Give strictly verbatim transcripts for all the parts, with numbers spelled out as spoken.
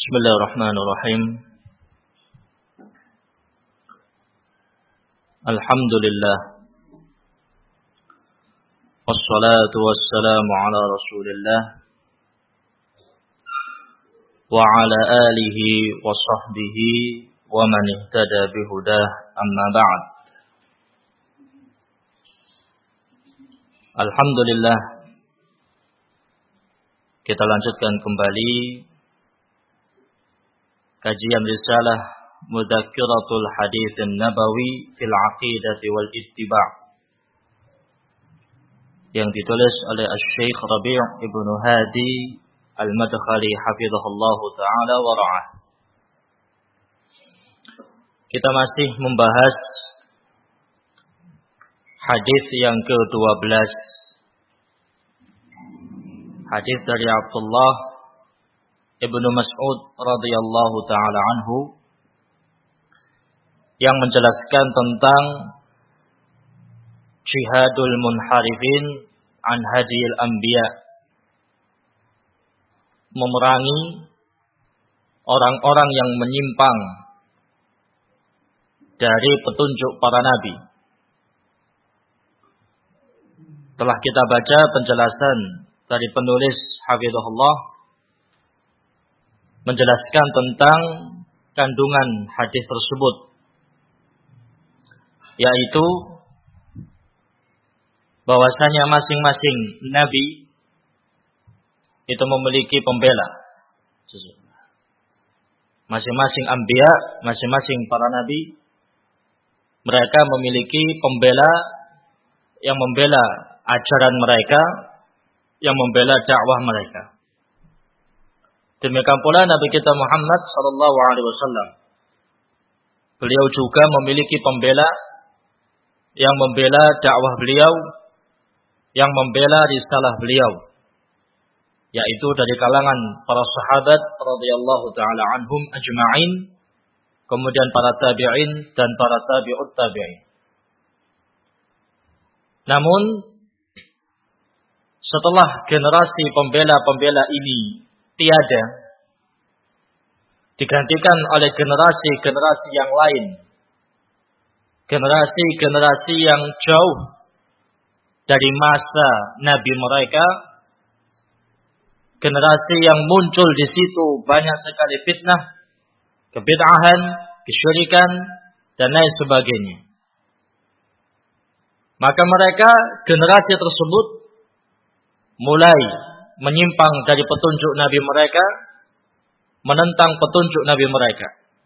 Bismillahirrahmanirrahim. Alhamdulillah. Wassalatu wassalamu ala Rasulillah wa ala alihi wa sahbihi wa man ihtada bihudah, amma ba'd. Alhamdulillah, kita lanjutkan kembali kajian risalah Mudzakkiratul Hadits An-Nabawi fil Aqidati wal Ittiba' yang ditulis oleh Asy-Syaikh Rabi' Ibnu Hadi Al-Madkhali hafizahullahu taala wa ra'ah. Kita masih membahas hadis yang kedua belas. Hadis dari Abdullah Ibnu Mas'ud radhiyallahu taala anhu yang menjelaskan tentang jihadul munharifin an hadiyil anbiya, memerangi orang-orang yang menyimpang dari petunjuk para nabi. Telah kita baca penjelasan dari penulis hafizahullah menjelaskan tentang kandungan hadis tersebut, yaitu bahwasanya masing-masing nabi itu memiliki pembela. Masing-masing anbiya, masing-masing para nabi, mereka memiliki pembela yang membela ajaran mereka, yang membela dakwah mereka. Demikian pula Nabi kita Muhammad sallallahu alaihi wasallam. Beliau juga memiliki pembela yang membela dakwah beliau, yang membela risalah beliau, yaitu dari kalangan para sahabat radhiyallahu taala anhum ajma'in, kemudian para tabi'in dan para tabi'ut tabi'in. Namun setelah generasi pembela-pembela ini tiada, digantikan oleh generasi-generasi yang lain, generasi-generasi yang jauh dari masa nabi mereka, generasi yang muncul di situ banyak sekali fitnah, kebid'ahan, kesyirikan dan lain sebagainya. Maka mereka, generasi tersebut mulai menyimpang dari petunjuk nabi mereka, menentang petunjuk nabi mereka.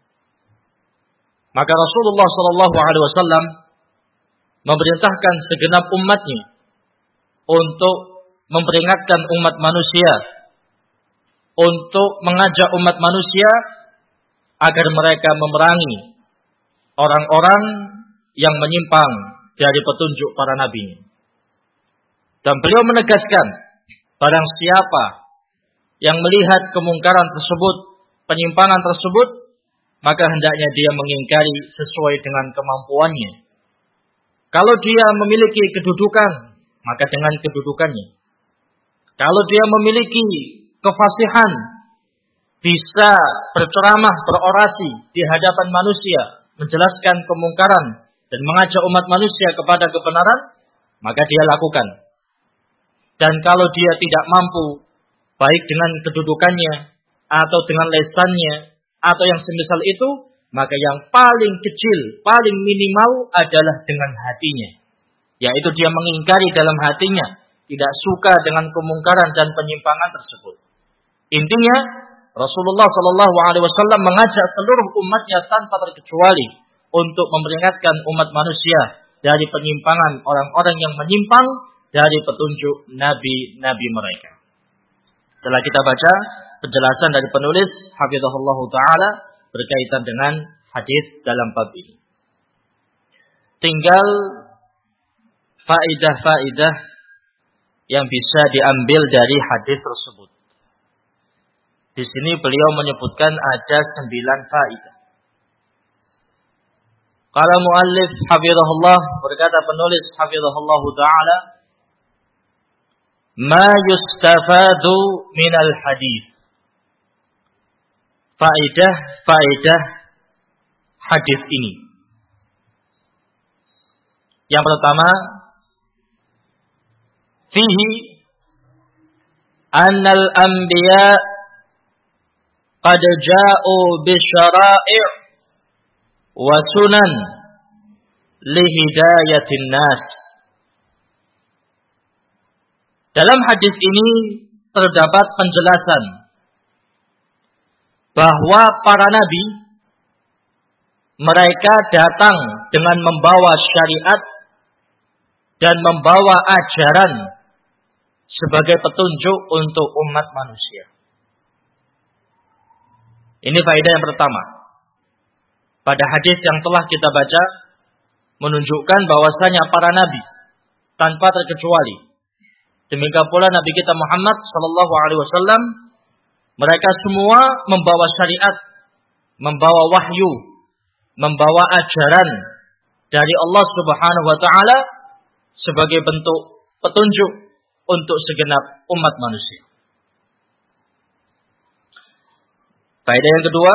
Maka Rasulullah sallallahu alaihi wasallam memerintahkan segenap umatnya untuk memperingatkan umat manusia, untuk mengajak umat manusia agar mereka memerangi orang-orang yang menyimpang dari petunjuk para nabi. Dan beliau menegaskan, barang siapa yang melihat kemungkaran tersebut, penyimpangan tersebut, maka hendaknya dia mengingkari sesuai dengan kemampuannya. Kalau dia memiliki kedudukan, maka dengan kedudukannya. Kalau dia memiliki kefasihan, bisa berceramah, berorasi di hadapan manusia, menjelaskan kemungkaran dan mengajak umat manusia kepada kebenaran, maka dia lakukan. Dan kalau dia tidak mampu, baik dengan kedudukannya, atau dengan lesannya, atau yang semisal itu, maka yang paling kecil, paling minimal adalah dengan hatinya. Yaitu dia mengingkari dalam hatinya, tidak suka dengan kemungkaran dan penyimpangan tersebut. Intinya, Rasulullah shallallahu alaihi wasallam mengajak seluruh umatnya tanpa terkecuali untuk memperingatkan umat manusia dari penyimpangan orang-orang yang menyimpang dari petunjuk nabi-nabi mereka. Setelah kita baca penjelasan dari penulis hafizahullah taala berkaitan dengan hadis dalam bab ini, tinggal faidah-faidah yang bisa diambil dari hadis tersebut. Di sini beliau menyebutkan ada sembilan faidah. Qala muallif hafizahullah, berkata penulis hafizahullah taala, ma yustafadu minal hadis. faedah-faedah hadis ini. Yang pertama, fihi annal anbiya qad ja'u bi syara'i' wa sunan li hidayatin nas. Dalam hadis ini terdapat penjelasan bahwa para nabi mereka datang dengan membawa syariat dan membawa ajaran sebagai petunjuk untuk umat manusia. Ini faedah yang pertama. Pada hadis yang telah kita baca menunjukkan bahwasanya para nabi tanpa terkecuali, demikian pula Nabi kita Muhammad sallallahu alaihi wasallam, mereka semua membawa syariat, membawa wahyu, membawa ajaran dari Allah Subhanahu wa taala sebagai bentuk petunjuk untuk segenap umat manusia. Faedah yang kedua,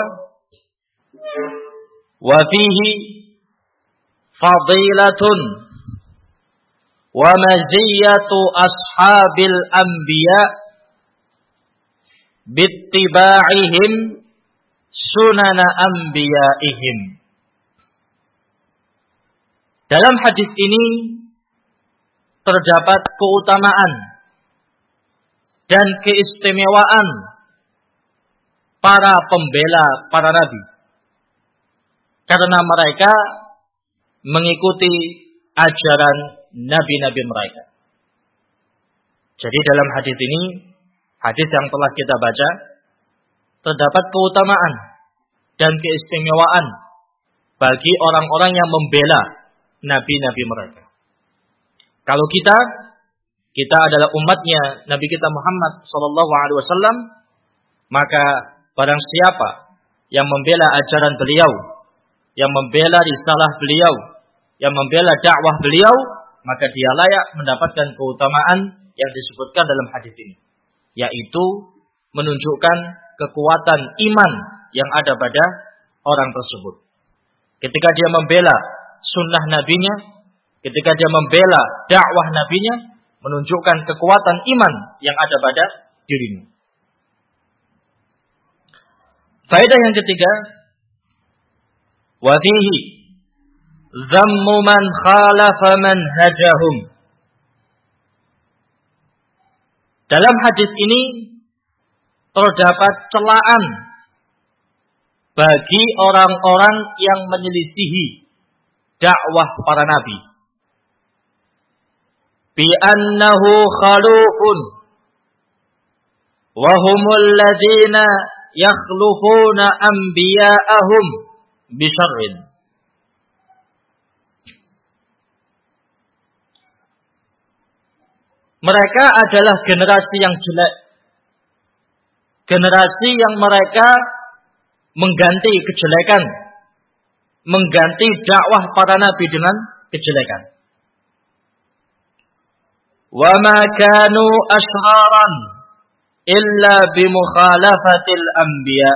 wa fihi fadilatun wa maziyatu ashabil anbiya bittiba'ihim sunana anbiya'ihim. Dalam hadis ini terdapat keutamaan dan keistimewaan para pembela para nabi, karena mereka mengikuti ajaran nabi-nabi mereka. Jadi dalam hadis ini, hadis yang telah kita baca, terdapat keutamaan dan keistimewaan bagi orang-orang yang membela nabi-nabi mereka. Kalau kita, kita adalah umatnya Nabi kita Muhammad sallallahu alaihi wasallam, maka barang siapa yang membela ajaran beliau, yang membela risalah beliau, yang membela dakwah beliau, maka dia layak mendapatkan keutamaan yang disebutkan dalam hadis ini, yaitu menunjukkan kekuatan iman yang ada pada orang tersebut. Ketika dia membela sunnah nabinya, ketika dia membela dakwah nabinya, menunjukkan kekuatan iman yang ada pada dirinya. Faedah yang ketiga, wa fihi dhammu man khalafa manhajahum. Dalam hadis ini terdapat celaan bagi orang-orang yang menyelisihi dakwah para nabi, bi annahu khalufun wa humul ladzina yakhlufuna anbiya'ahum bi syarrin. Mereka adalah generasi yang jelek, generasi yang mereka mengganti kejelekan, mengganti dakwah para nabi dengan kejelekan. Wa ma kanu asraran illa bi mukhalafatil anbiya.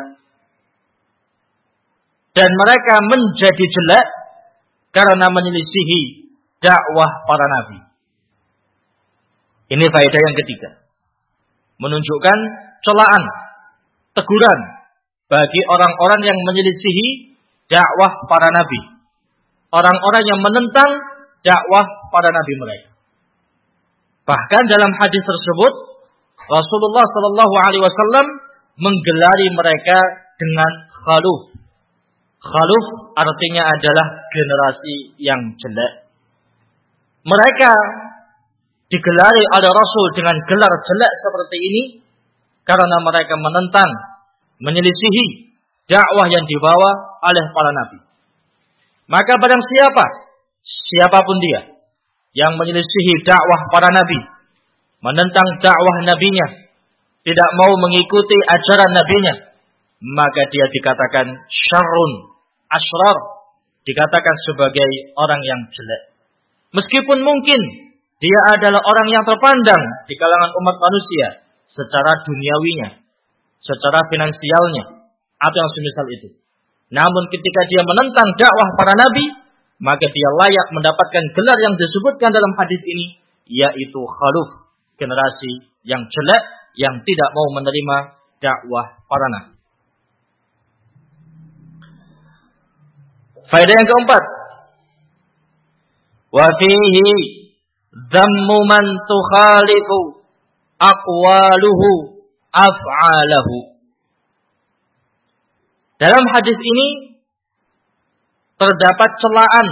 Dan mereka menjadi jelek karena menyelisihi dakwah para nabi. Ini faedah yang ketiga, menunjukkan celaan, teguran bagi orang-orang yang menyelisihi dakwah para nabi, orang-orang yang menentang dakwah para nabi mereka. Bahkan dalam hadis tersebut Rasulullah Shallallahu Alaihi Wasallam menggelari mereka dengan khaluf. Khaluf artinya adalah generasi yang jelek. Mereka digelari oleh Rasul dengan gelar jelek seperti ini karena mereka menentang, menyelisihi dakwah yang dibawa oleh para nabi. Maka barang siapa, siapapun dia yang menyelisihi dakwah para nabi, menentang dakwah nabinya, tidak mau mengikuti ajaran nabinya, maka dia dikatakan syarrun, asrar, dikatakan sebagai orang yang jelek. Meskipun mungkin dia adalah orang yang terpandang di kalangan umat manusia secara duniawinya, secara finansialnya, atau yang semisal itu. Namun ketika dia menentang dakwah para nabi, maka dia layak mendapatkan gelar yang disebutkan dalam hadis ini, yaitu khaluf, generasi yang jelek yang tidak mau menerima dakwah para nabi. Faedah yang keempat, wa fihi dhammu man tukhalifu aqwaluhu af'alahu. Dalam hadis ini terdapat celaan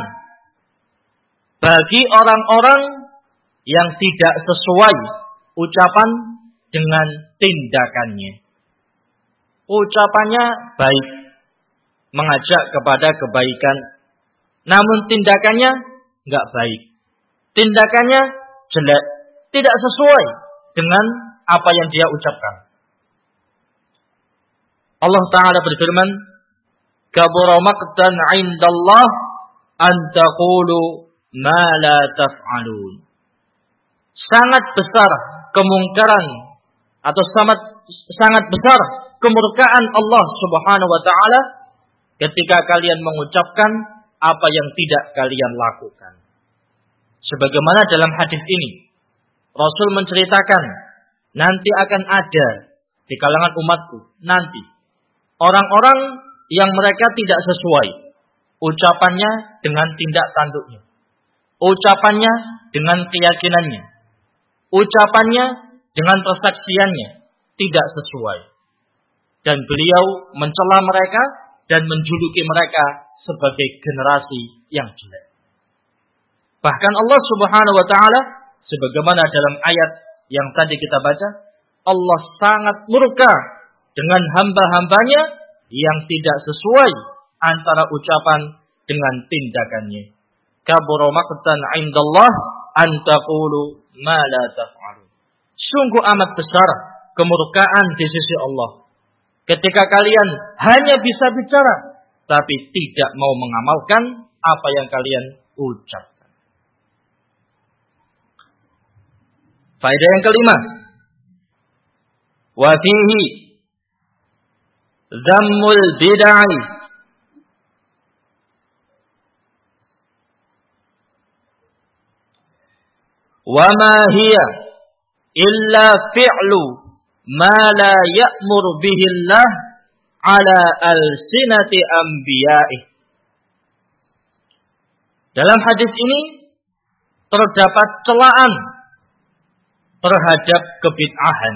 bagi orang-orang yang tidak sesuai ucapan dengan tindakannya. Ucapannya baik, mengajak kepada kebaikan, namun tindakannya enggak baik. Tindakannya jelek, tidak sesuai dengan apa yang dia ucapkan. Allah Ta'ala berfirman, kabura maqtan 'indallah an taqulu ma la taf'alun. Sangat besar kemungkaran atau sangat sangat besar kemurkaan Allah Subhanahu wa taala ketika kalian mengucapkan apa yang tidak kalian lakukan. Sebagaimana dalam hadis ini Rasul menceritakan nanti akan ada di kalangan umatku nanti orang-orang yang mereka tidak sesuai ucapannya dengan tindak tanduknya, ucapannya dengan keyakinannya, ucapannya dengan persaksiannya tidak sesuai. Dan beliau mencela mereka dan menjuluki mereka sebagai generasi yang jelek. Bahkan Allah Subhanahu wa taala sebagaimana dalam ayat yang tadi kita baca, Allah sangat murka dengan hamba-hambanya yang tidak sesuai antara ucapan dengan tindakannya. Kabura maqtan 'indallah an taqulu ma la taf'alun. Sungguh amat besar kemurkaan di sisi Allah ketika kalian hanya bisa bicara tapi tidak mau mengamalkan apa yang kalian ucapkan. Faedah yang kelima, wa fihi dhammul bid'ah wa ma hiya illa fi'lu ma la ya'mur bihi Allah ala alsinati anbiya'ih. Dalam hadis ini terdapat celaan terhadap kebid'ahan.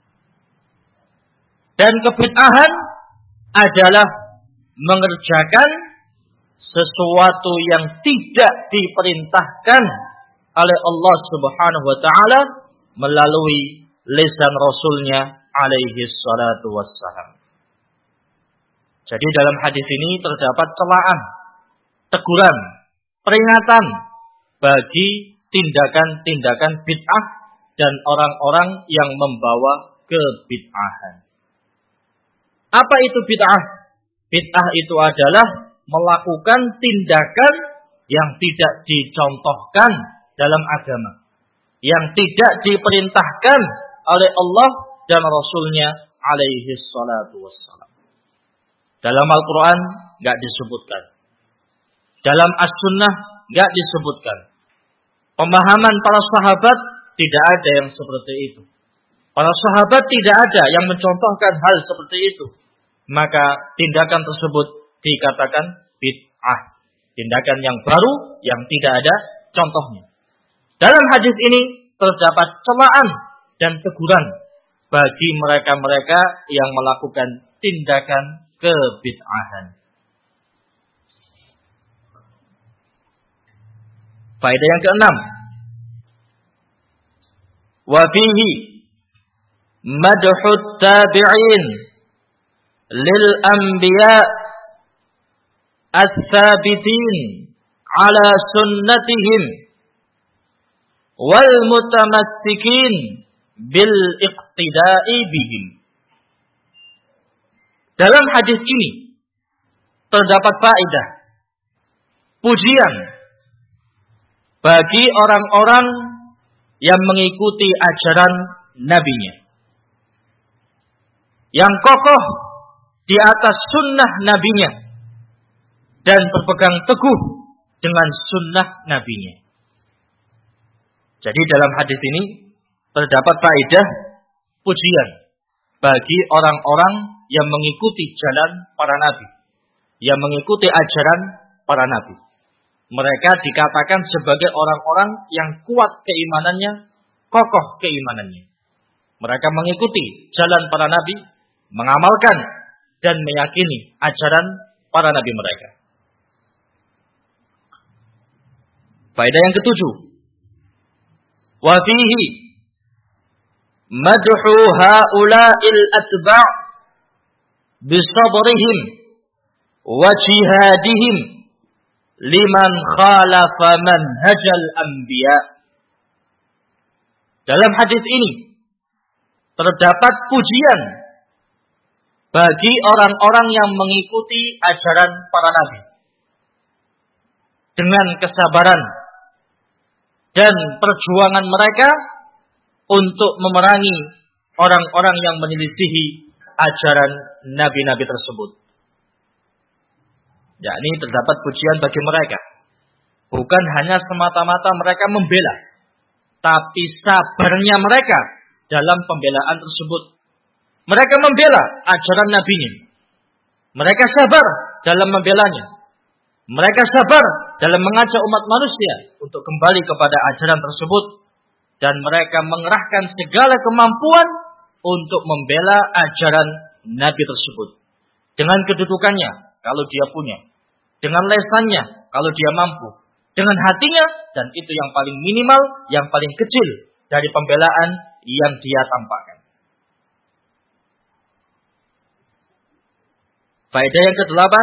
Dan kebid'ahan adalah mengerjakan sesuatu yang tidak diperintahkan oleh Allah Subhanahu wa taala melalui lisan Rasulnya alaihi salatu wassalam. Jadi dalam hadis ini terdapat celaan, teguran, peringatan bagi tindakan-tindakan bid'ah dan orang-orang yang membawa kebid'ahan. Apa itu bid'ah? Bid'ah itu adalah melakukan tindakan yang tidak dicontohkan dalam agama, yang tidak diperintahkan oleh Allah dan Rasulnya alaihi salatu wassalam. Dalam Al-Quran enggak disebutkan, dalam As-Sunnah enggak disebutkan. Pemahaman para sahabat tidak ada yang seperti itu. Para sahabat tidak ada yang mencontohkan hal seperti itu. Maka tindakan tersebut dikatakan bid'ah. Tindakan yang baru yang tidak ada contohnya. Dalam hadis ini terdapat celaan dan teguran bagi mereka-mereka yang melakukan tindakan kebid'ahan. Faedah yang keenam, wa fihi madhut tabi'in lil anbiya ats-tsabitin ala sunnatihim wal mutamassikin bil iqtida'i bihim. Dalam hadis ini terdapat faedah, pujian bagi orang-orang yang mengikuti ajaran nabinya, yang kokoh di atas sunnah nabinya dan berpegang teguh dengan sunnah nabinya. Jadi dalam hadis ini terdapat faedah pujian bagi orang-orang yang mengikuti jalan para nabi, yang mengikuti ajaran para nabi. Mereka dikatakan sebagai orang-orang yang kuat keimanannya, kokoh keimanannya. Mereka mengikuti jalan para nabi, mengamalkan dan meyakini ajaran para nabi mereka. Faedah yang ketujuh, wa fihi madhu haula'il atba' bisabrihim wa jihadihim liman khalafa manhajal anbiya. Dalam hadis ini terdapat pujian bagi orang-orang yang mengikuti ajaran para nabi dengan kesabaran dan perjuangan mereka untuk memerangi orang-orang yang menyelisihi ajaran nabi-nabi tersebut. Yakni terdapat pujian bagi mereka. Bukan hanya semata-mata mereka membela, tapi sabarnya mereka dalam pembelaan tersebut. Mereka membela ajaran nabinya. Mereka sabar dalam membelanya. Mereka sabar dalam mengajak umat manusia untuk kembali kepada ajaran tersebut. Dan mereka mengerahkan segala kemampuan untuk membela ajaran nabi tersebut. Dengan kedudukannya, kalau dia punya. Dengan lesannya, kalau dia mampu. Dengan hatinya, dan itu yang paling minimal, yang paling kecil dari pembelaan yang dia tampakkan. Faedah yang kedelapan,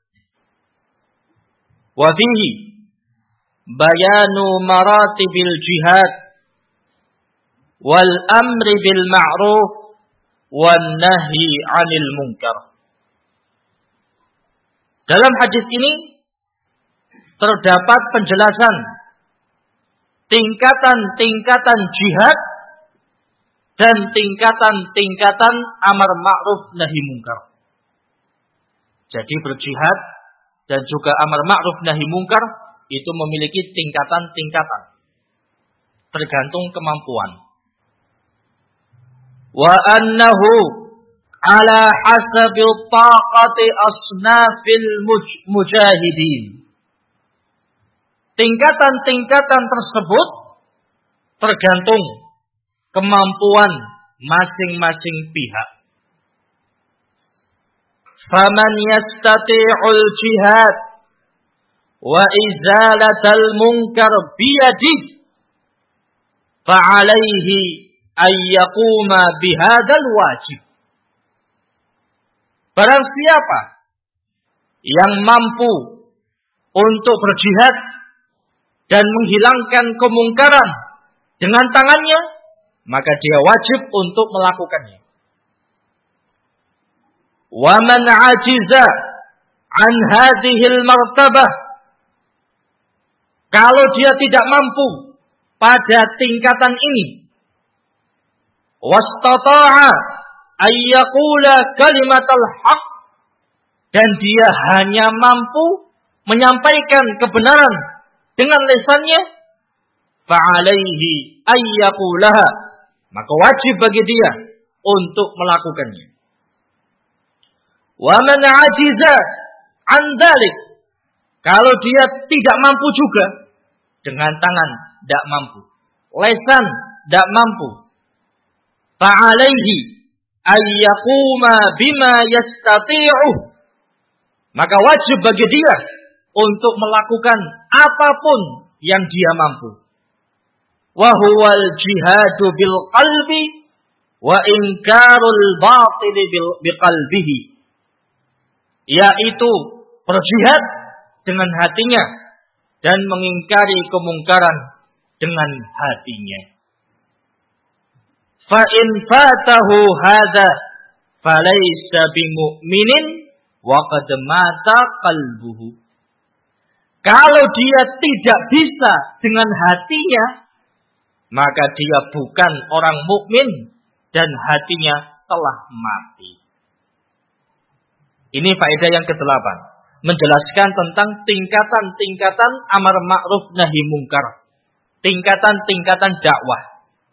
wa fihi bayanu maratibil jihad wal amri bil ma'ruf wan nahyi 'anil munkar. Dalam hadis ini terdapat penjelasan tingkatan-tingkatan jihad dan tingkatan-tingkatan amar ma'ruf nahi munkar. Jadi berjihad dan juga amar ma'ruf nahi munkar itu memiliki tingkatan-tingkatan tergantung kemampuan. Wa annahu ala hasabi taqati asnafil mujahidin. Tingkatan-tingkatan tersebut tergantung kemampuan masing-masing pihak. Faman yastati'ul jihad wa izalatal munkar biyadihi fa'alaihi ayyaquma bihadzal wajib. Barang siapa yang mampu untuk berjihad dan menghilangkan kemungkaran dengan tangannya, maka dia wajib untuk melakukannya. Wa man 'ajiza an hadhil martabah, kalau dia tidak mampu pada tingkatan ini, wastata'a ayyaqula kalimatal haq, dan dia hanya mampu menyampaikan kebenaran dengan lisannya, fa'alaihi ayyaqulaha, maka wajib bagi dia untuk melakukannya. Wa man 'ajiza an dzalik, kalau dia tidak mampu juga, dengan tangan tidak mampu, lisan tidak mampu, fa'alaihi ayyaquma bima yastati'u, maka wajib bagi dia untuk melakukan apapun yang dia mampu. Wa huwal jihadu bil qalbi wa inkarul batil bil qalbihi, yaitu berjihad dengan hatinya dan mengingkari kemungkaran dengan hatinya. Fa in fatahu hadza falaysa bimu'minin wa qad mata qalbuhu. Kalau dia tidak bisa dengan hatinya, maka dia bukan orang mukmin dan hatinya telah mati. Ini faedah yang kedelapan. Menjelaskan tentang tingkatan-tingkatan amar ma'ruf nahi mungkar. Tingkatan-tingkatan dakwah.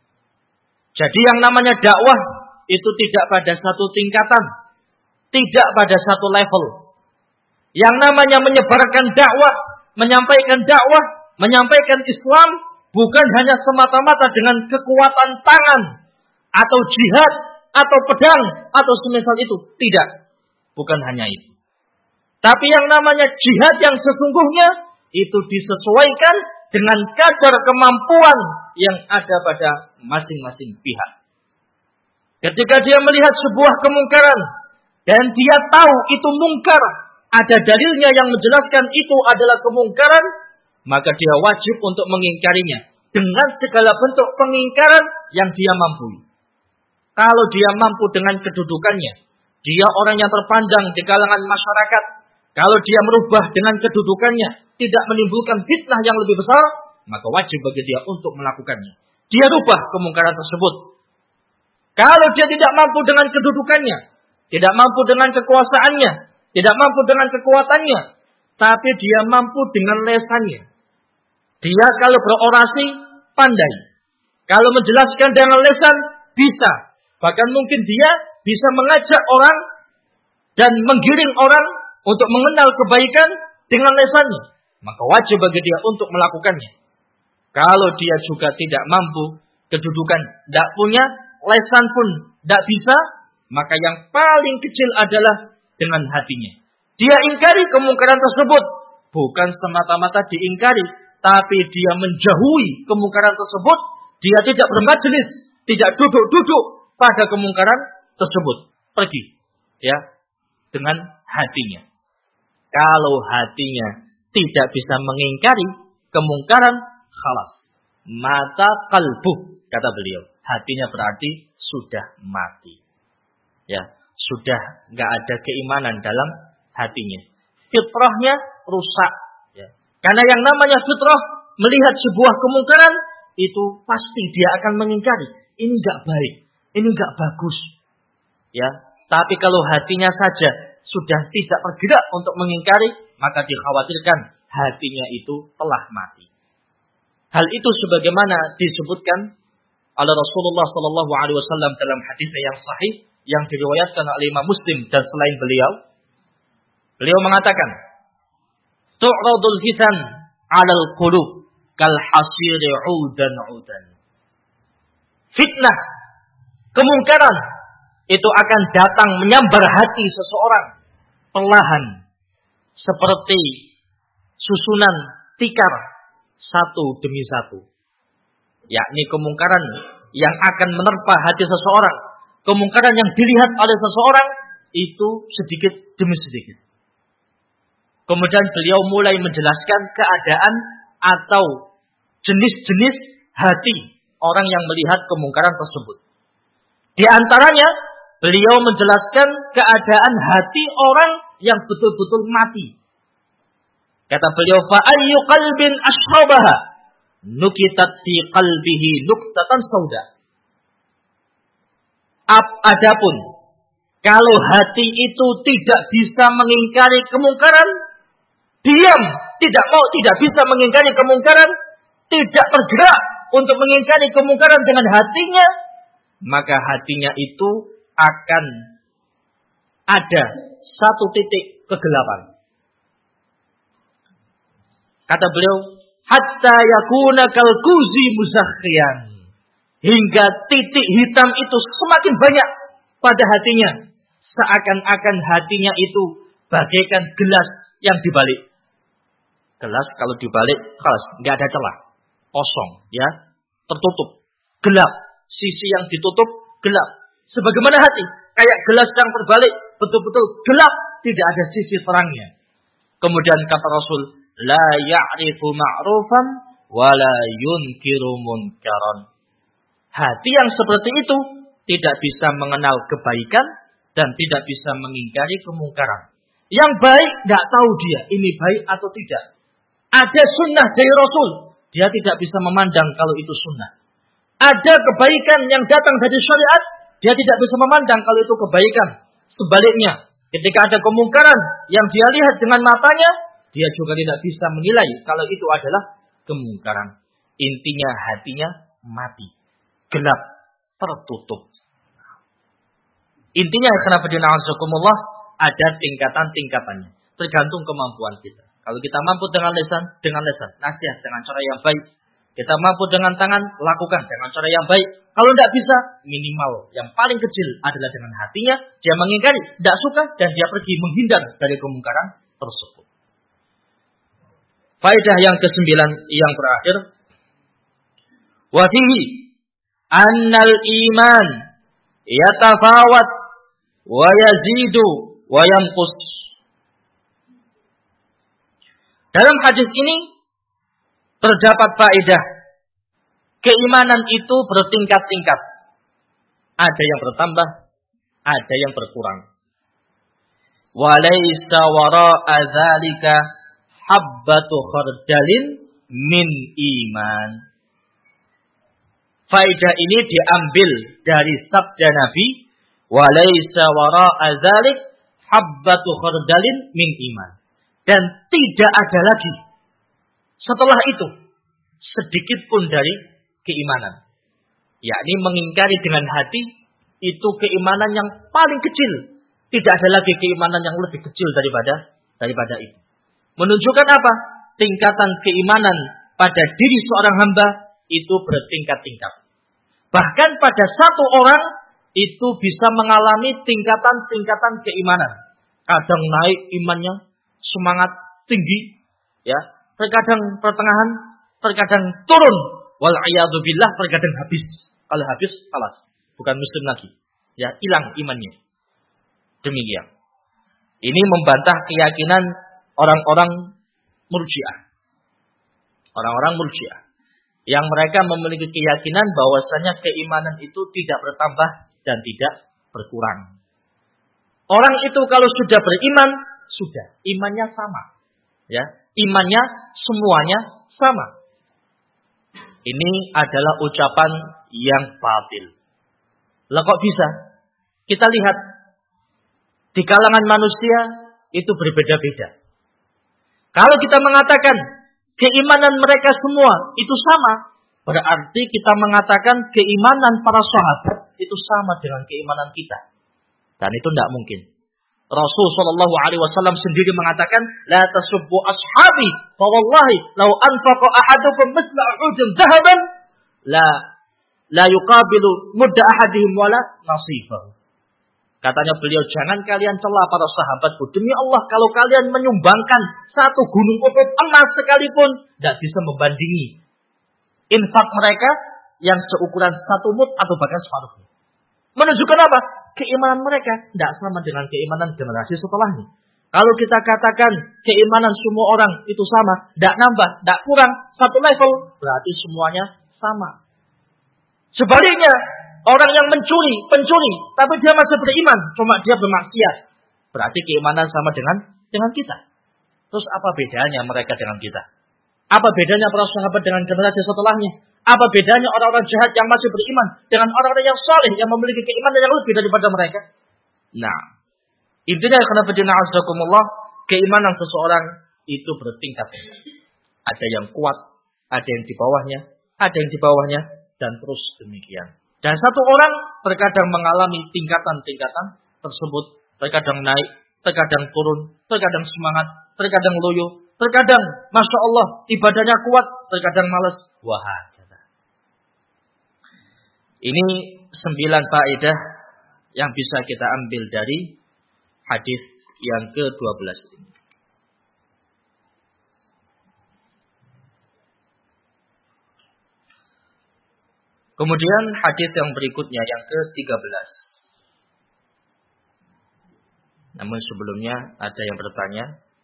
Jadi yang namanya dakwah itu tidak pada satu tingkatan. Tidak pada satu level. Yang namanya menyebarkan dakwah, menyampaikan dakwah, menyampaikan Islam, bukan hanya semata-mata dengan kekuatan tangan, atau jihad, atau pedang, atau semisal itu. Tidak. Bukan hanya itu. Tapi yang namanya jihad yang sesungguhnya, itu disesuaikan dengan kadar kemampuan yang ada pada masing-masing pihak. Ketika dia melihat sebuah kemungkaran, dan dia tahu itu mungkar, ada dalilnya yang menjelaskan itu adalah kemungkaran, maka dia wajib untuk mengingkarinya dengan segala bentuk pengingkaran yang dia mampu. Kalau dia mampu dengan kedudukannya, dia orang yang terpandang di kalangan masyarakat, kalau dia merubah dengan kedudukannya, tidak menimbulkan fitnah yang lebih besar, maka wajib bagi dia untuk melakukannya. Dia rubah kemungkaran tersebut. Kalau dia tidak mampu dengan kedudukannya, tidak mampu dengan kekuasaannya, tidak mampu dengan kekuatannya, tapi dia mampu dengan lesannya. Dia kalau berorasi pandai. Kalau menjelaskan dengan lesan bisa. Bahkan mungkin dia bisa mengajak orang dan menggiring orang untuk mengenal kebaikan dengan lesannya. Maka wajib bagi dia untuk melakukannya. Kalau dia juga tidak mampu, kedudukan tidak punya, lesan pun tidak bisa, maka yang paling kecil adalah dengan hatinya. Dia ingkari kemungkaran tersebut. Bukan semata-mata diingkari, tapi dia menjauhi kemungkaran tersebut. Dia tidak bermajelis, tidak duduk-duduk pada kemungkaran tersebut. Pergi, ya, dengan hatinya. Kalau hatinya tidak bisa mengingkari kemungkaran, khalas. Mata kalbu, kata beliau. Hatinya berarti sudah mati. Ya, sudah nggak ada keimanan dalam hatinya. Fitrahnya rusak. Ya. Karena yang namanya fitrah, melihat sebuah kemungkaran, itu pasti dia akan mengingkari. Ini nggak baik, ini nggak bagus. Ya, tapi kalau hatinya saja sudah tidak bergerak untuk mengingkari, maka dikhawatirkan hatinya itu telah mati. Hal itu sebagaimana disebutkan oleh Rasulullah Shallallahu Alaihi Wasallam dalam hadis yang sahih yang diriwayatkan oleh Imam Muslim dan selain beliau. Beliau mengatakan, "Tu'radul fitan 'alal qulub kal hasiri 'udan 'udan." Fitnah, kemungkaran itu akan datang menyambar hati seseorang perlahan seperti susunan tikar satu demi satu. Yakni kemungkaran yang akan menerpa hati seseorang, kemungkaran yang dilihat oleh seseorang itu sedikit demi sedikit. Kemudian beliau mulai menjelaskan keadaan atau jenis-jenis hati orang yang melihat kemungkaran tersebut. Di antaranya beliau menjelaskan keadaan hati orang yang betul-betul mati. Kata beliau, fa ayyu qalbin ashrabaha nukitat fi qalbihi nuqtatan sauda. Adapun kalau hati itu tidak bisa mengingkari kemungkaran, diam, tidak mau, tidak bisa mengingkari kemungkaran, tidak tergerak untuk mengingkari kemungkaran dengan hatinya, maka hatinya itu akan ada satu titik kegelapan. Kata beliau, hatta yakuna kalkuzi muzakhriyan, hingga titik hitam itu semakin banyak pada hatinya, seakan-akan hatinya itu bagaikan gelas yang dibalik. Gelas kalau dibalik, kelas nggak ada celah, kosong, ya, tertutup, gelap. Sisi yang ditutup gelap. Sebagaimana hati, kayak gelas yang terbalik, betul-betul gelap, tidak ada sisi terangnya. Kemudian kata Rasul, la ya'rifu ma'rufan wa la yunkiru munkaran. Hati yang seperti itu tidak bisa mengenal kebaikan dan tidak bisa mengingkari kemungkaran. Yang baik tidak tahu dia ini baik atau tidak. Ada sunnah dari Rasul, dia tidak bisa memandang kalau itu sunnah. Ada kebaikan yang datang dari syariat, dia tidak bisa memandang kalau itu kebaikan. Sebaliknya, Ketika ada kemungkaran yang dia lihat dengan matanya, dia juga tidak bisa menilai kalau itu adalah kemungkaran. Intinya hatinya mati, gelap, tertutup. Intinya kenapa dina'azakumullah, ada tingkatan-tingkatannya. Tergantung kemampuan kita. Kalau kita mampu dengan lisan, dengan lisan. Nasihat dengan cara yang baik. Kita mampu dengan tangan, lakukan dengan cara yang baik. Kalau tidak bisa, minimal. Yang paling kecil adalah dengan hatinya. Dia mengingkari, tidak suka, dan dia pergi menghindar dari kemungkaran tersebut. Faedah yang kesembilan, yang terakhir. Wafihi annal iman yatafawat wa yazidu wa yanqus. Dalam hadis ini terdapat faedah keimanan itu bertingkat-tingkat. Ada yang bertambah, ada yang berkurang. Walaysa wara'a dzalika habbatu khardalin min iman. Faedah ini diambil dari sabda Nabi, walaysa wara'a dzalik habbatu khardalin min iman. Dan tidak ada lagi setelah itu sedikit pun dari keimanan. Yakni mengingkari dengan hati itu keimanan yang paling kecil. Tidak ada lagi keimanan yang lebih kecil daripada daripada itu. Menunjukkan apa? Tingkatan keimanan pada diri seorang hamba itu bertingkat-tingkat. Bahkan pada satu orang itu bisa mengalami tingkatan-tingkatan keimanan. Kadang naik imannya, semangat tinggi, ya. Terkadang pertengahan, terkadang turun. Wal'iyadzubillah, terkadang habis. Kalau habis, kalas. Bukan muslim lagi. Ya, hilang imannya. Demikian. Ini membantah keyakinan orang-orang Murji'ah. Orang-orang Murji'ah. Yang mereka memiliki keyakinan bahwasanya keimanan itu tidak bertambah dan tidak berkurang. Orang itu kalau sudah beriman, sudah. Imannya sama. Ya, imannya semuanya sama. Ini adalah ucapan yang batil. Lah kok bisa? Kita lihat di kalangan manusia itu berbeda-beda. Kalau kita mengatakan keimanan mereka semua itu sama, berarti kita mengatakan keimanan para sahabat itu sama dengan keimanan kita. Dan itu tidak mungkin. Rasul sallallahu alaihi wasallam sendiri mengatakan, "La tasubbu ashabi, fa wallahi law anfaqa ahadukum mithla uhudin dhahaban la la yuqabilu mudda ahadihim wala nasifahu." Katanya beliau, jangan kalian cela para sahabatku. Demi Allah, kalau kalian menyumbangkan satu gunung Uhud emas sekalipun, tidak bisa membandingi infak mereka yang seukuran satu mud atau bahkan separuhnya. Menunjukkan apa? Keimanan mereka tidak sama dengan keimanan generasi setelahnya. Kalau kita katakan keimanan semua orang itu sama, tidak nambah, tidak kurang, satu level, berarti semuanya sama. Sebaliknya, orang yang mencuri, pencuri, tapi dia masih beriman, cuma dia bermaksiat, berarti keimanan sama dengan dengan kita. Terus apa bedanya mereka dengan kita? Apa bedanya para sahabat dengan generasi setelahnya? Apa bedanya orang-orang jahat yang masih beriman dengan orang-orang yang saleh yang memiliki keimanan yang lebih daripada mereka? Nah, intinya kenapa dina'azakumullah, keimanan seseorang itu bertingkat. Ada yang kuat, ada yang di bawahnya, ada yang di bawahnya, dan terus demikian. Dan satu orang terkadang mengalami tingkatan-tingkatan tersebut. Terkadang naik, terkadang turun, terkadang semangat, terkadang loyo, terkadang Masya Allah ibadahnya kuat, terkadang malas. Wah. Ini sembilan faedah yang bisa kita ambil dari hadis yang ke dua belas ini. Kemudian hadis yang berikutnya yang ke tiga belas. Namun sebelumnya ada yang bertanya,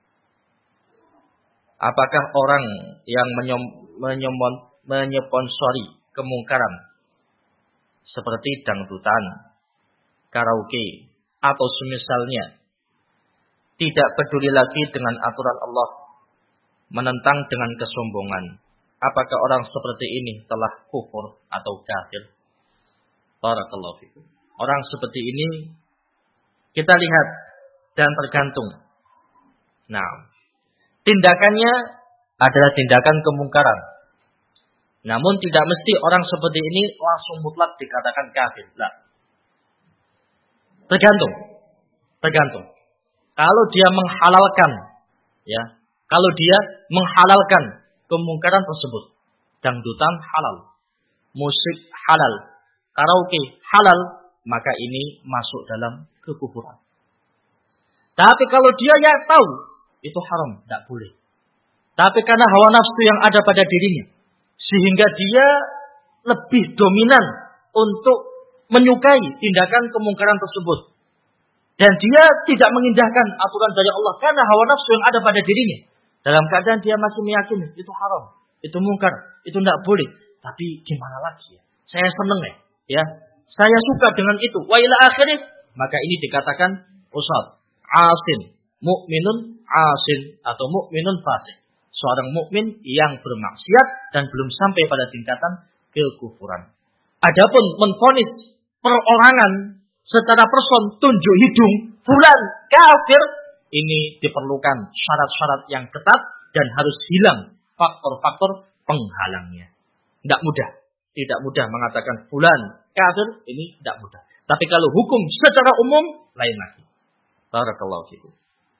apakah orang yang menyponsori kemungkaran seperti dangdutan, karaoke, atau semisalnya tidak peduli lagi dengan aturan Allah, menentang dengan kesombongan, apakah orang seperti ini telah kufur atau kafir? Barakallahu fikum. Orang seperti ini kita lihat dan tergantung. Nah, tindakannya adalah tindakan kemungkaran. Namun tidak mesti orang seperti ini langsung mutlak dikatakan kafir. Nah, tergantung. Tergantung. Kalau dia menghalalkan, ya, kalau dia menghalalkan kemungkaran tersebut, dangdutan halal, musik halal, karaoke halal, maka ini masuk dalam kekufuran. Tapi kalau dia ya tahu itu haram, tidak boleh. Tapi karena hawa nafsu yang ada pada dirinya, sehingga dia lebih dominan untuk menyukai tindakan kemungkaran tersebut. Dan dia tidak mengindahkan aturan dari Allah karena hawa nafsu yang ada pada dirinya. Dalam keadaan dia masih meyakini itu haram, itu mungkar, itu tidak boleh. Tapi gimana lagi ya? Saya senang ya, ya. Saya suka dengan itu. Wa ila akhirih, maka ini dikatakan usad, asin, mukminun asin atau mukminun fasik. Seorang mukmin yang bermaksiat dan belum sampai pada tingkatan kekufuran. Adapun menvonis perorangan secara person tunjuk hidung fulan kafir, ini diperlukan syarat-syarat yang ketat dan harus hilang faktor-faktor penghalangnya. Tidak mudah, tidak mudah mengatakan fulan kafir, ini tidak mudah. Tapi kalau hukum secara umum lain lagi. Barakallahu fikum.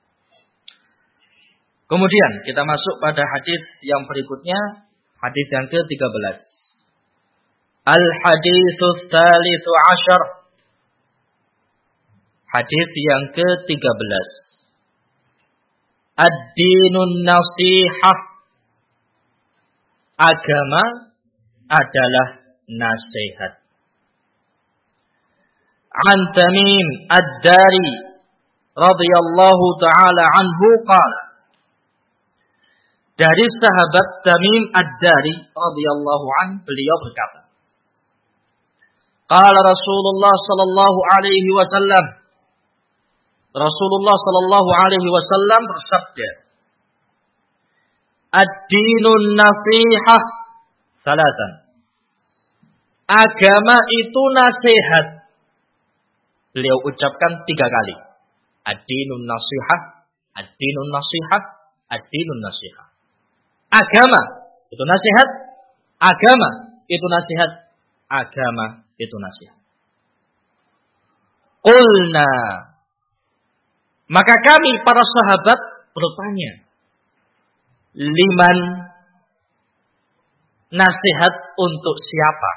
Kemudian kita masuk pada hadis yang berikutnya, hadis yang ke tiga belas. Al-haditsus tsalitsu asyar. Hadis yang ke tiga belas. Ad-dinun nasihah. Agama adalah nasihat. An Tamim Ad-Dari radhiyallahu taala anhu qala. Dari sahabat Tamim Ad-Dari radhiyallahu anhu, beliau berkata, qala Rasulullah sallallahu alaihi wasallam, Rasulullah sallallahu alaihi wasallam bersabda, ad-dinun nasihah salatan. Agama itu nasihat. Beliau ucapkan tiga kali. Ad-dinun nasihah, ad-dinun nasihah, ad-dinun nasihah. Agama itu nasihat, agama itu nasihat, agama itu nasihat. Qulna, maka kami para sahabat bertanya, liman, nasihat untuk siapa?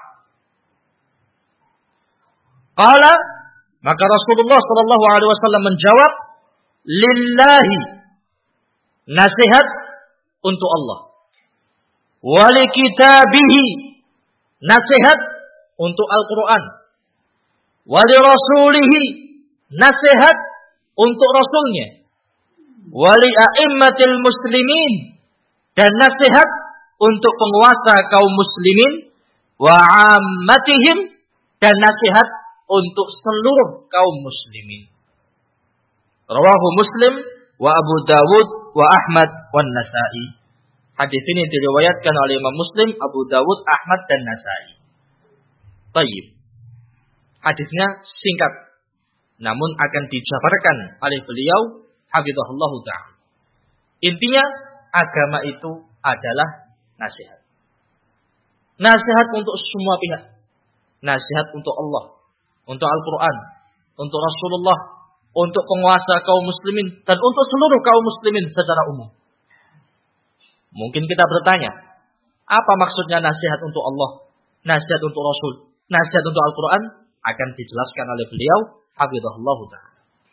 Qala, maka Rasulullah sallallahu alaihi wasallam menjawab, lillahi, nasihat untuk Allah. Wa li kitabihi, nasihat untuk Al-Quran. Wa li rasulihi, nasihat untuk Rasulnya. Wa li a'immatil muslimin, dan nasihat untuk penguasa kaum muslimin. Wa ammatihim, dan nasihat untuk seluruh kaum muslimin. Rawahu Muslim wa Abu Dawud wa Ahmad wa Nasa'i. Hadis ini diriwayatkan oleh Imam Muslim, Abu Dawud, Ahmad dan Nasa'i. Tayyib. Hadisnya singkat, namun akan dijabarkan oleh beliau, hafizahullah ta'ala. Intinya, agama itu adalah nasihat. Nasihat untuk semua pihak. Nasihat untuk Allah, untuk Al-Quran, untuk Rasulullah, untuk penguasa kaum muslimin, dan untuk seluruh kaum muslimin secara umum. Mungkin kita bertanya, apa maksudnya nasihat untuk Allah, nasihat untuk Rasul, nasihat untuk Al-Quran? Akan dijelaskan oleh beliau, hafizahullah ta'ala.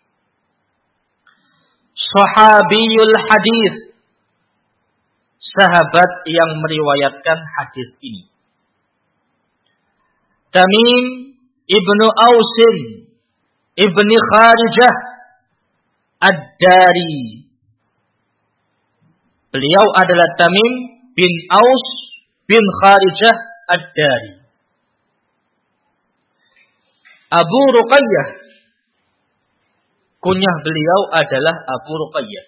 Sahabiyul hadis, sahabat yang meriwayatkan hadis ini. Tamim ibnu Ausin ibni Kharijah Ad-Dari. Beliau adalah Tamim bin Aus bin Kharijah Ad-Dari. Abu Ruqayyah, kunyah beliau adalah Abu Ruqayyah.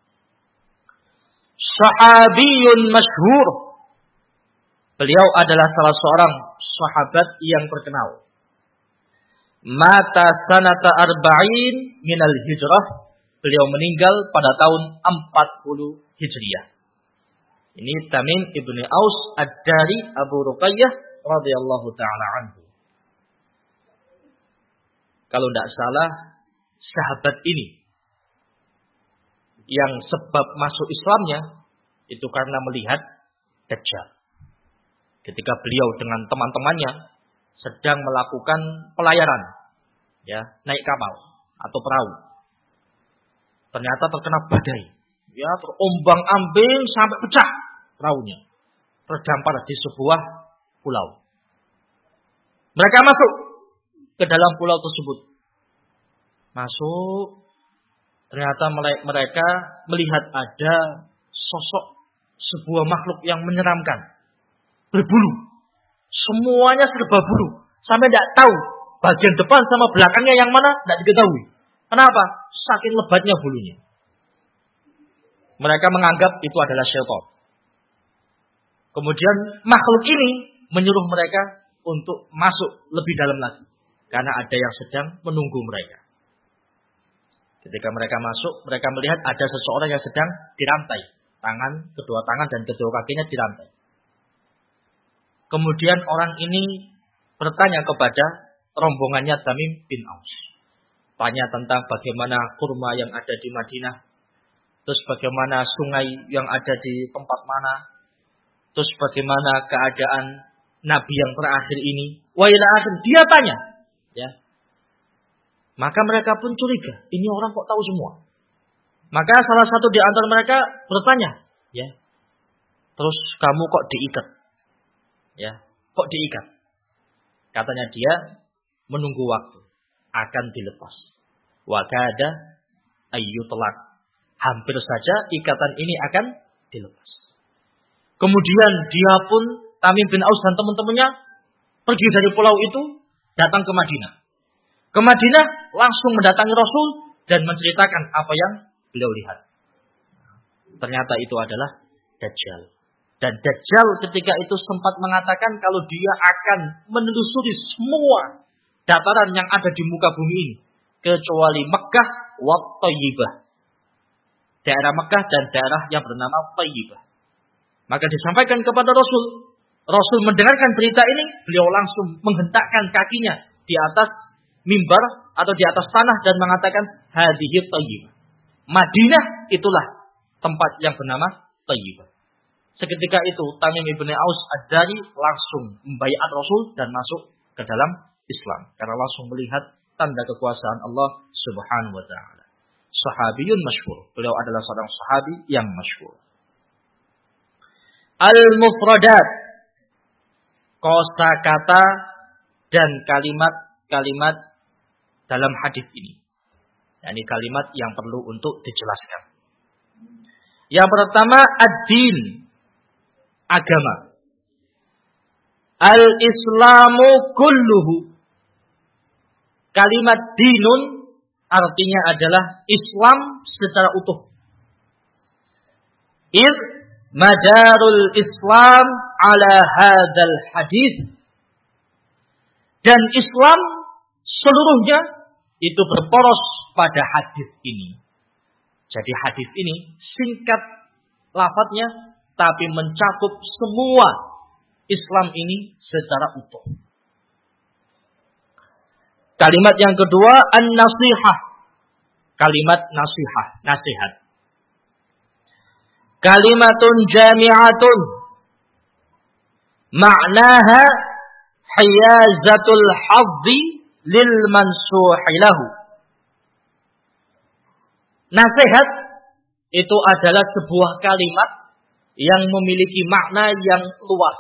Sahabiyun masyhur. Beliau adalah salah seorang sahabat yang terkenal. Mata sanata arba'in minal hijrah. beliau meninggal pada tahun empat puluh Hijriah. Ini Tamim ibnu Aus ad-Dari Abu Ruqayyah radhiyallahu taala anhu. Kalau tidak salah, sahabat ini yang sebab masuk Islamnya itu karena melihat Dajjal. Ketika beliau dengan teman-temannya sedang melakukan pelayaran, ya, naik kapal atau perahu. Ternyata terkena badai, ya, terombang-ambing sampai pecah perahunya, terdampar di sebuah pulau. Mereka masuk ke dalam pulau tersebut. Masuk, ternyata mereka melihat ada sosok sebuah makhluk yang menyeramkan, berbulu. Semuanya serba bulu, sampai tidak tahu bagian depan sama belakangnya yang mana, tidak diketahui. Kenapa? Saking lebatnya bulunya. Mereka menganggap itu adalah syaitan. Kemudian makhluk ini menyuruh mereka untuk masuk lebih dalam lagi, karena ada yang sedang menunggu mereka. Ketika mereka masuk, mereka melihat ada seseorang yang sedang dirantai. Tangan, kedua tangan dan kedua kakinya dirantai. Kemudian orang ini bertanya kepada rombongannya Tamim bin Aus. Tanya tentang bagaimana kurma yang ada di Madinah. Terus bagaimana sungai yang ada di tempat mana. Terus bagaimana keadaan Nabi yang terakhir ini. Wa ila akhir. Dia tanya. Ya. Maka mereka pun curiga. Ini orang kok tahu semua. Maka salah satu di antara mereka bertanya. Ya. Terus kamu kok diikat? Ya. Kok diikat? Katanya dia menunggu waktu. Akan dilepas. Wa kada ayyutlaq. Hampir saja ikatan ini akan dilepas. Kemudian dia pun, Tamim bin Aus dan teman-temannya, pergi dari pulau itu, datang ke Madinah. Ke Madinah, langsung mendatangi Rasul, dan menceritakan apa yang beliau lihat. Ternyata itu adalah Dajjal. Dan Dajjal ketika itu sempat mengatakan kalau dia akan menelusuri semua dataran yang ada di muka bumi ini. Kecuali Mekah wa Thayyibah. Daerah Mekah dan daerah yang bernama Thayyibah. Maka disampaikan kepada Rasul. Rasul mendengarkan berita ini, beliau langsung menghentakkan kakinya di atas mimbar atau di atas tanah dan mengatakan hadhihi Thayyibah. Madinah itulah tempat yang bernama Thayyibah. Seketika itu Tamim ibn Aus ad-Dari langsung membaiat Rasul dan masuk ke dalam Islam karena langsung melihat tanda kekuasaan Allah Subhanahu wa taala. Sahabiyun masyhur. Beliau adalah seorang sahabi yang masyhur. Al-mufradat, kosakata dan kalimat-kalimat dalam hadis ini. Ini kalimat yang perlu untuk dijelaskan. Yang pertama, ad-din, agama. Al-islamu kulluhu. Kalimat dinun artinya adalah Islam secara utuh. Id madarul Islam ala hadzal hadis. Dan Islam seluruhnya itu berporos pada hadis ini. Jadi hadis ini singkat lafadznya tapi mencakup semua Islam ini secara utuh. Kalimat yang kedua, an-nasihah. Kalimat nasihah, nasihat. Kalimatun jami'atun. Ma'naha hiyazatul hadzi lil mansuhi lahu. Nasihat itu adalah sebuah kalimat yang memiliki makna yang luas.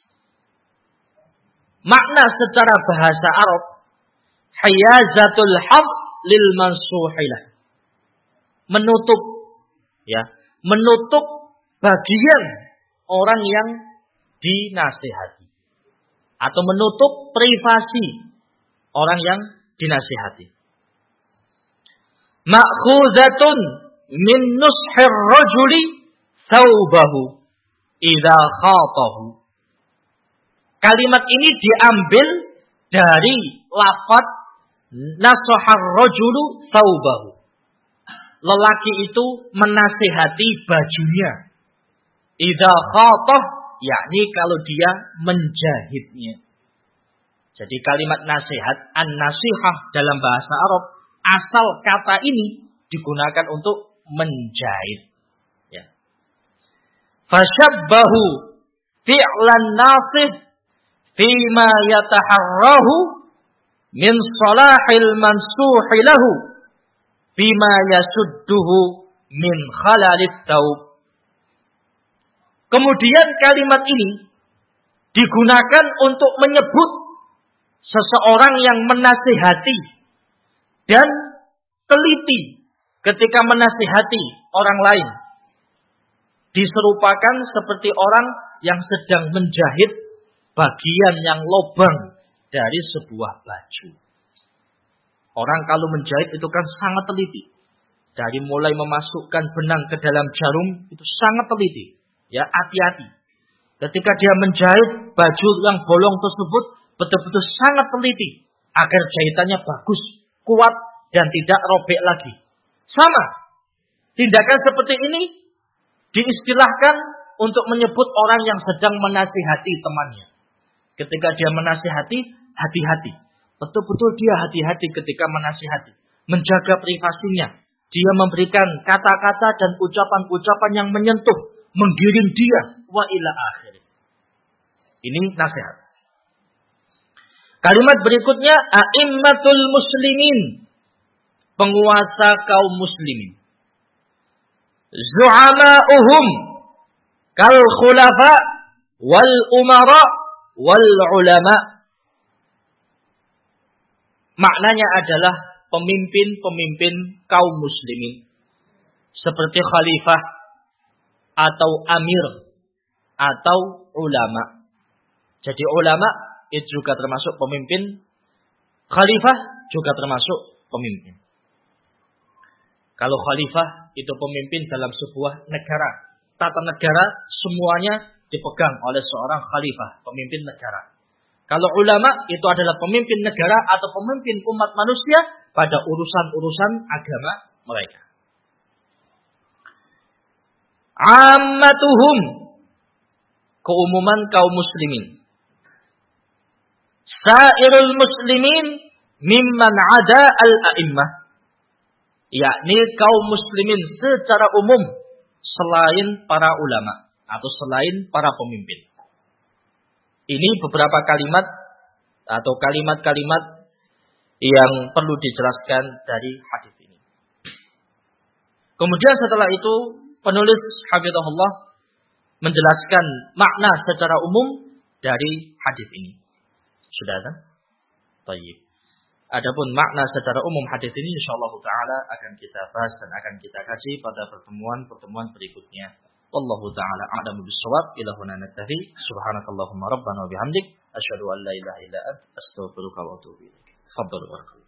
Makna secara bahasa Arab, hiyazatul hadz lil mansuhi lahu. Menutup, ya, menutup bagian orang yang dinasihati atau menutup privasi orang yang dinasihati. Ma'khuzatun min nushir rajuli thawbahu idza khatahu. Kalimat ini diambil dari lafaz nasahar rajulu thawbahu. lelaki itu menasihati bajunya. Idza khatah, yakni kalau dia menjahitnya. Jadi kalimat nasihat, an-nasihah dalam bahasa Arab, asal kata ini digunakan untuk menjahit. Ya. Fashabbahu fi'lan nasih fima yataharrahu min salahil mansuhi lahu bima yasudduhu min khalalit taub. Kemudian kalimat ini digunakan untuk menyebut seseorang yang menasihati dan teliti ketika menasihati orang lain. Diserupakan seperti orang yang sedang menjahit bagian yang lobang dari sebuah baju. Orang kalau menjahit itu kan sangat teliti. Dari mulai memasukkan benang ke dalam jarum itu sangat teliti. Ya, hati-hati. Ketika dia menjahit baju yang bolong tersebut betul-betul sangat teliti agar jahitannya bagus, kuat dan tidak robek lagi. Sama. Tindakan seperti ini diistilahkan untuk menyebut orang yang sedang menasihati temannya. Ketika dia menasihati, hati-hati. Betul-betul dia hati-hati ketika menasihati. Menjaga privasinya. Dia memberikan kata-kata dan ucapan-ucapan yang menyentuh. Menggiring dia. Wa ila akhir. Ini nasihat. Kalimat berikutnya. A'immatul muslimin. Penguasa kaum muslimin. Zu'ama'uhum. Kal khulafa. Wal umara. Wal ulama. Maknanya adalah pemimpin-pemimpin kaum muslimin. Seperti khalifah atau amir atau ulama. Jadi ulama itu juga termasuk pemimpin. Khalifah juga termasuk pemimpin. Kalau khalifah itu pemimpin dalam sebuah negara. Tata negara semuanya dipegang oleh seorang khalifah, pemimpin negara. Kalau ulama itu adalah pemimpin negara atau pemimpin umat manusia pada urusan-urusan agama mereka. Ammatuhum, keumuman kaum muslimin. Sairul muslimin mimman ada al-a'immah, yakni kaum muslimin secara umum selain para ulama atau selain para pemimpin. Ini beberapa kalimat atau kalimat-kalimat yang perlu dijelaskan dari hadis ini. Kemudian setelah itu penulis hafizahullah menjelaskan makna secara umum dari hadis ini. Sudah kan? Baik. Adapun makna secara umum hadis ini insyaallah taala akan kita bahas dan akan kita kaji pada pertemuan-pertemuan berikutnya. Wallahu ta'ala a'lamu bis-shawab. Ila huna naktafi. Subhanakallahumma rabbana wa bihamdik asyhadu an la ilaha illa anta astaghfiruka wa atubu ilaik. Tafadhalu.